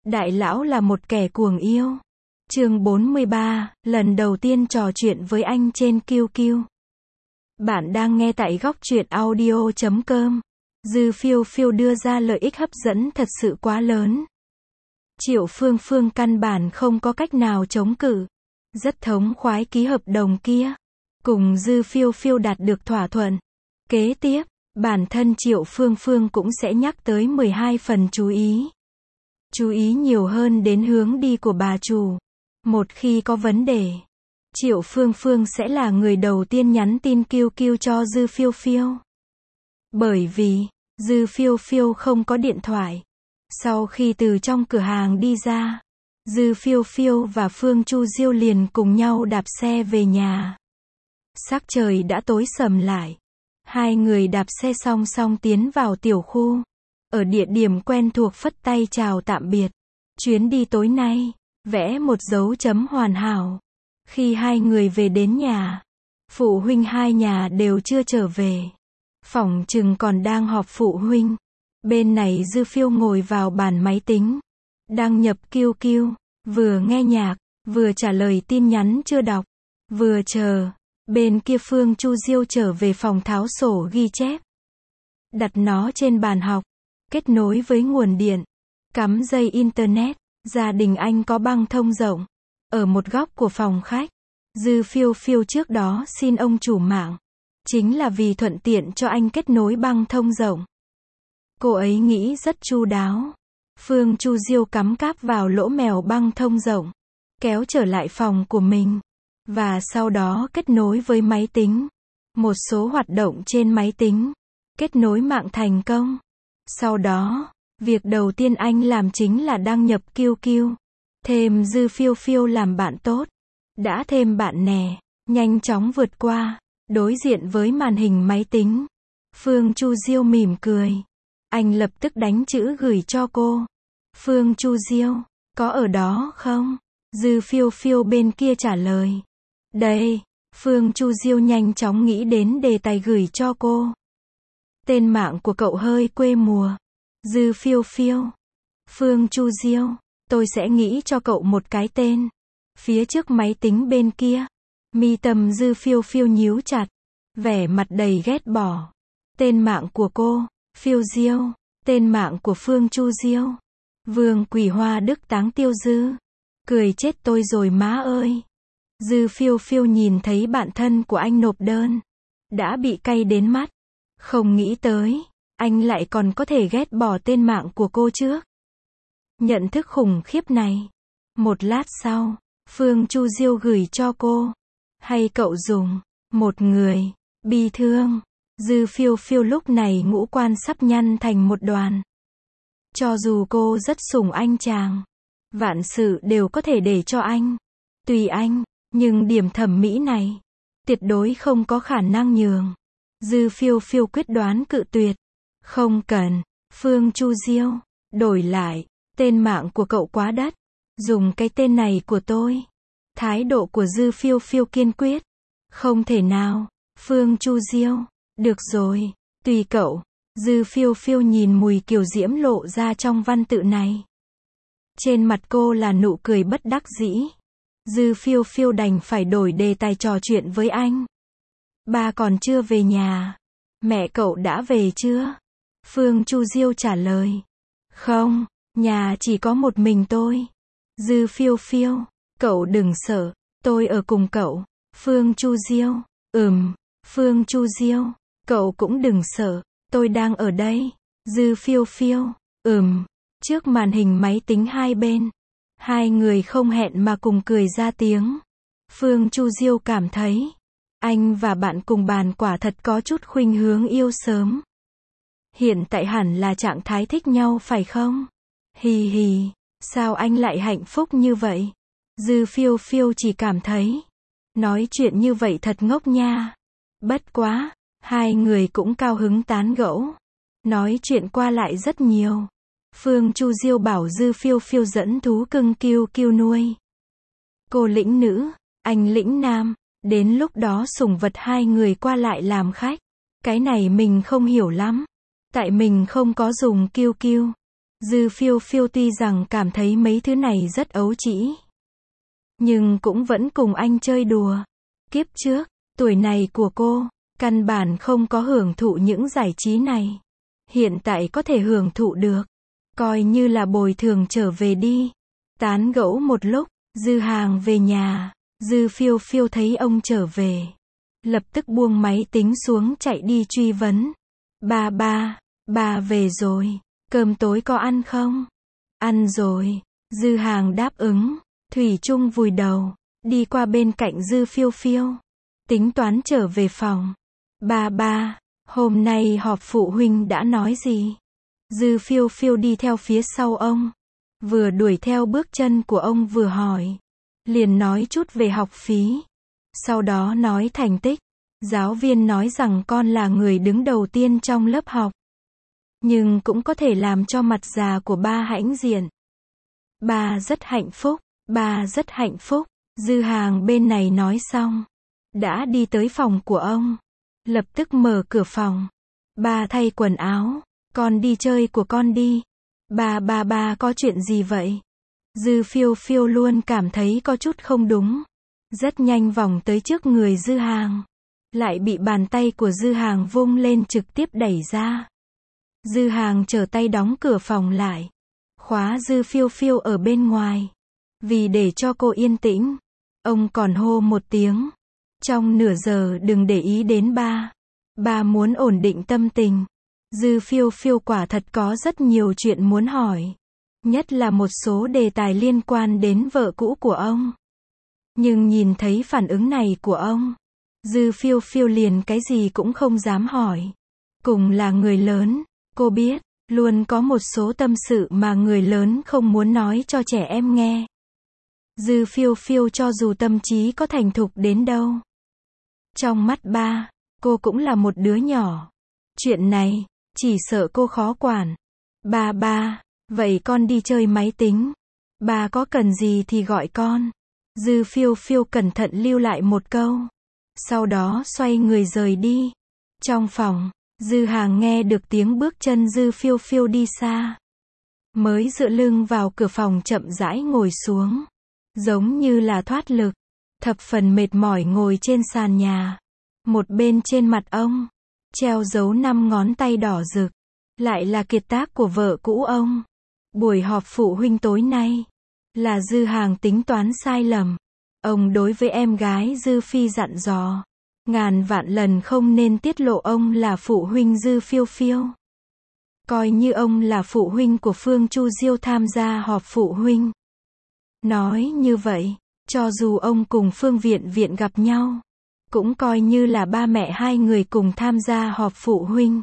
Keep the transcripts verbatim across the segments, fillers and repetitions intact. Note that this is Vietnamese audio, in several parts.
Đại lão là một kẻ cuồng yêu. Chương bốn mươi ba, lần đầu tiên trò chuyện với anh trên Q Q. Bạn đang nghe tại góc truyện audio chấm com. Dư Phiêu Phiêu đưa ra lợi ích hấp dẫn thật sự quá lớn. Triệu Phương Phương căn bản không có cách nào chống cự. Rất thống khoái ký hợp đồng kia. Cùng Dư Phiêu Phiêu đạt được thỏa thuận. Kế tiếp, bản thân Triệu Phương Phương cũng sẽ nhắc tới mười hai phần chú ý. Chú ý nhiều hơn đến hướng đi của bà chủ. Một khi có vấn đề, Triệu Phương Phương sẽ là người đầu tiên nhắn tin Q Q cho Dư Phiêu Phiêu. Bởi vì, Dư Phiêu Phiêu không có điện thoại. Sau khi từ trong cửa hàng đi ra, Dư Phiêu Phiêu và Phương Chu Diêu liền cùng nhau đạp xe về nhà. Sắc trời đã tối sầm lại. Hai người đạp xe song song tiến vào tiểu khu. Ở địa điểm quen thuộc phất tay chào tạm biệt. Chuyến đi tối nay, vẽ một dấu chấm hoàn hảo. Khi hai người về đến nhà, phụ huynh hai nhà đều chưa trở về. Phỏng chừng còn đang họp phụ huynh. Bên này Dư Phiêu ngồi vào bàn máy tính. Đăng nhập Q Q, vừa nghe nhạc, vừa trả lời tin nhắn chưa đọc. Vừa chờ, bên kia Phương Chu Diêu trở về phòng tháo sổ ghi chép. Đặt nó trên bàn học. Kết nối với nguồn điện, cắm dây internet, gia đình anh có băng thông rộng. Ở một góc của phòng khách, Dư Phiêu Phiêu trước đó xin ông chủ mạng, chính là vì thuận tiện cho anh kết nối băng thông rộng. Cô ấy nghĩ rất chu đáo. Phương Chu Diêu cắm cáp vào lỗ mèo băng thông rộng, kéo trở lại phòng của mình, và sau đó kết nối với máy tính. Một số hoạt động trên máy tính, kết nối mạng thành công. Sau đó, việc đầu tiên anh làm chính là đăng nhập Q Q. Thêm Dư Phiêu Phiêu làm bạn tốt. Đã thêm bạn nè, nhanh chóng vượt qua, đối diện với màn hình máy tính. Phương Chu Diêu mỉm cười. Anh lập tức đánh chữ gửi cho cô. Phương Chu Diêu, có ở đó không? Dư Phiêu Phiêu bên kia trả lời. Đây, Phương Chu Diêu nhanh chóng nghĩ đến đề tài gửi cho cô. Tên mạng của cậu hơi quê mùa. Dư Phiêu Phiêu. Phương Chu Diêu, tôi sẽ nghĩ cho cậu một cái tên. Phía trước máy tính bên kia, mi tâm Dư Phiêu Phiêu nhíu chặt, vẻ mặt đầy ghét bỏ. Tên mạng của cô, Phiêu Diêu. Tên mạng của Phương Chu Diêu, Vương Quỳ Hoa Đức Táng Tiêu Dư. Cười chết tôi rồi má ơi. Dư Phiêu Phiêu nhìn thấy bạn thân của anh nộp đơn, đã bị cay đến mắt. Không nghĩ tới, anh lại còn có thể ghét bỏ tên mạng của cô trước. Nhận thức khủng khiếp này. Một lát sau, Phương Chu Diêu gửi cho cô. Hay cậu dùng, một người, bi thương. Dư Phiêu Phiêu lúc này ngũ quan sắp nhăn thành một đoàn. Cho dù cô rất sủng anh chàng, vạn sự đều có thể để cho anh. Tùy anh, nhưng điểm thẩm mỹ này, tuyệt đối không có khả năng nhường. Dư Phiêu Phiêu quyết đoán cự tuyệt. Không cần, Phương Chu Diêu, đổi lại, tên mạng của cậu quá đắt. Dùng cái tên này của tôi. Thái độ của Dư Phiêu Phiêu kiên quyết. Không thể nào, Phương Chu Diêu, được rồi, tùy cậu. Dư Phiêu Phiêu nhìn mùi kiều diễm lộ ra trong văn tự này. Trên mặt cô là nụ cười bất đắc dĩ. Dư Phiêu Phiêu đành phải đổi đề tài trò chuyện với anh. Ba còn chưa về nhà. Mẹ cậu đã về chưa? Phương Chu Diêu trả lời. Không, nhà chỉ có một mình tôi. Dư Phiêu Phiêu, cậu đừng sợ, tôi ở cùng cậu. Phương Chu Diêu, ừm. Phương Chu Diêu, cậu cũng đừng sợ, tôi đang ở đây. Dư Phiêu Phiêu, ừm. Trước màn hình máy tính hai bên, hai người không hẹn mà cùng cười ra tiếng. Phương Chu Diêu cảm thấy, anh và bạn cùng bàn quả thật có chút khuynh hướng yêu sớm. Hiện tại hẳn là trạng thái thích nhau phải không? Hì hì, sao anh lại hạnh phúc như vậy? Dư Phiêu Phiêu chỉ cảm thấy, nói chuyện như vậy thật ngốc nha. Bất quá, hai người cũng cao hứng tán gẫu, nói chuyện qua lại rất nhiều. Phương Chu Diêu bảo Dư Phiêu Phiêu dẫn thú cưng Q Q nuôi. Cô lĩnh nữ, anh lĩnh nam. Đến lúc đó sủng vật hai người qua lại làm khách. Cái này mình không hiểu lắm. Tại mình không có dùng Q Q. Dư Phiêu Phiêu tuy rằng cảm thấy mấy thứ này rất ấu trĩ, nhưng cũng vẫn cùng anh chơi đùa. Kiếp trước, tuổi này của cô, căn bản không có hưởng thụ những giải trí này. Hiện tại có thể hưởng thụ được, coi như là bồi thường trở về đi. Tán gẫu một lúc, Dư Hàng về nhà. Dư Phiêu Phiêu thấy ông trở về, lập tức buông máy tính xuống chạy đi truy vấn. Ba ba, ba về rồi, cơm tối có ăn không? Ăn rồi. Dư Hàng đáp ứng. Thủy chung vùi đầu, đi qua bên cạnh Dư Phiêu Phiêu, tính toán trở về phòng. Ba ba, hôm nay họp phụ huynh đã nói gì? Dư Phiêu Phiêu đi theo phía sau ông, vừa đuổi theo bước chân của ông vừa hỏi. Liền nói chút về học phí, sau đó nói thành tích. Giáo viên nói rằng con là người đứng đầu tiên trong lớp học, nhưng cũng có thể làm cho mặt già của ba hãnh diện. Ba rất hạnh phúc, ba rất hạnh phúc. Dư Hàng bên này nói xong, đã đi tới phòng của ông, lập tức mở cửa phòng. Ba thay quần áo, con đi chơi của con đi. Ba ba ba có chuyện gì vậy? Dư Phiêu Phiêu luôn cảm thấy có chút không đúng. Rất nhanh vòng tới trước người Dư Hàng, lại bị bàn tay của Dư Hàng vung lên trực tiếp đẩy ra. Dư Hàng trở tay đóng cửa phòng lại, khóa Dư Phiêu Phiêu ở bên ngoài. Vì để cho cô yên tĩnh, ông còn hô một tiếng. Trong nửa giờ đừng để ý đến ba. Ba muốn ổn định tâm tình. Dư Phiêu Phiêu quả thật có rất nhiều chuyện muốn hỏi. Nhất là một số đề tài liên quan đến vợ cũ của ông. Nhưng nhìn thấy phản ứng này của ông, Dư Phiêu Phiêu liền cái gì cũng không dám hỏi. Cùng là người lớn, cô biết, luôn có một số tâm sự mà người lớn không muốn nói cho trẻ em nghe. Dư Phiêu Phiêu cho dù tâm trí có thành thục đến đâu, trong mắt ba, cô cũng là một đứa nhỏ. Chuyện này, chỉ sợ cô khó quản. Ba ba, vậy con đi chơi máy tính. Ba có cần gì thì gọi con. Dư Phiêu Phiêu cẩn thận lưu lại một câu, sau đó xoay người rời đi. Trong phòng, Dư Hàng nghe được tiếng bước chân Dư Phiêu Phiêu đi xa, mới dựa lưng vào cửa phòng chậm rãi ngồi xuống, giống như là thoát lực, thập phần mệt mỏi ngồi trên sàn nhà. Một bên trên mặt ông, treo dấu năm ngón tay đỏ rực, lại là kiệt tác của vợ cũ ông. Buổi họp phụ huynh tối nay, là Dư Hàng tính toán sai lầm. Ông đối với em gái Dư Phi dặn dò, ngàn vạn lần không nên tiết lộ ông là phụ huynh Dư Phiêu Phiêu. Coi như ông là phụ huynh của Phương Chu Diêu tham gia họp phụ huynh. Nói như vậy, cho dù ông cùng Phương Viện Viện gặp nhau, cũng coi như là ba mẹ hai người cùng tham gia họp phụ huynh.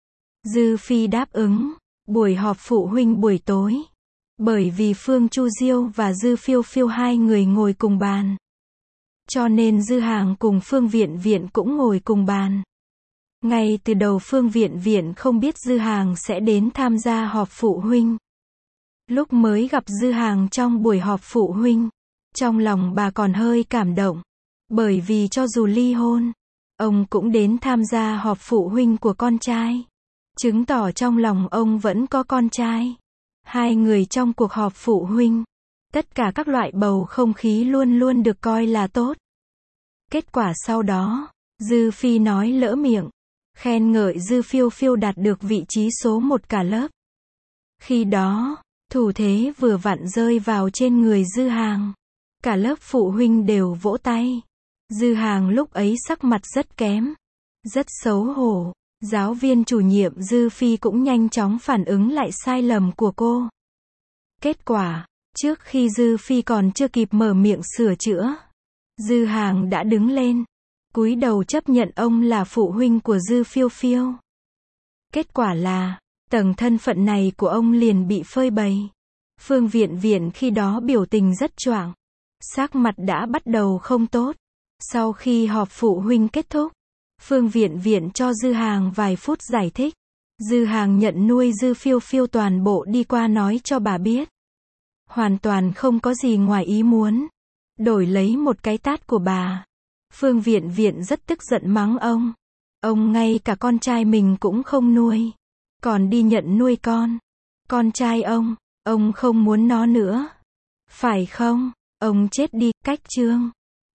Dư Phi đáp ứng, buổi họp phụ huynh buổi tối. Bởi vì Phương Chu Diêu và Dư Phiêu Phiêu hai người ngồi cùng bàn, cho nên Dư Hàng cùng Phương Viện Viện cũng ngồi cùng bàn. Ngay từ đầu Phương Viện Viện không biết Dư Hàng sẽ đến tham gia họp phụ huynh. Lúc mới gặp Dư Hàng trong buổi họp phụ huynh, trong lòng bà còn hơi cảm động. Bởi vì cho dù ly hôn, ông cũng đến tham gia họp phụ huynh của con trai, chứng tỏ trong lòng ông vẫn có con trai. Hai người trong cuộc họp phụ huynh, tất cả các loại bầu không khí luôn luôn được coi là tốt. Kết quả sau đó, Dư Phi nói lỡ miệng, khen ngợi Dư Phiêu Phiêu đạt được vị trí số một cả lớp. Khi đó, thủ thế vừa vặn rơi vào trên người Dư Hàng. Cả lớp phụ huynh đều vỗ tay. Dư Hàng lúc ấy sắc mặt rất kém, rất xấu hổ. Giáo viên chủ nhiệm Dư Phi cũng nhanh chóng phản ứng lại sai lầm của cô. Kết quả, trước khi Dư Phi còn chưa kịp mở miệng sửa chữa, Dư Hàng đã đứng lên, cúi đầu chấp nhận ông là phụ huynh của Dư Phiêu Phiêu. Kết quả là, tầng thân phận này của ông liền bị phơi bày. Phương Viện Viện khi đó biểu tình rất choạng, sắc mặt đã bắt đầu không tốt. Sau khi họp phụ huynh kết thúc, Phương Viện Viện cho Dư Hàng vài phút giải thích. Dư Hàng nhận nuôi Dư Phiêu Phiêu toàn bộ đi qua nói cho bà biết. Hoàn toàn không có gì ngoài ý muốn. Đổi lấy một cái tát của bà. Phương Viện Viện rất tức giận mắng ông. Ông ngay cả con trai mình cũng không nuôi, còn đi nhận nuôi con. Con trai ông, ông không muốn nó nữa. Phải không? Ông chết đi, cách chương.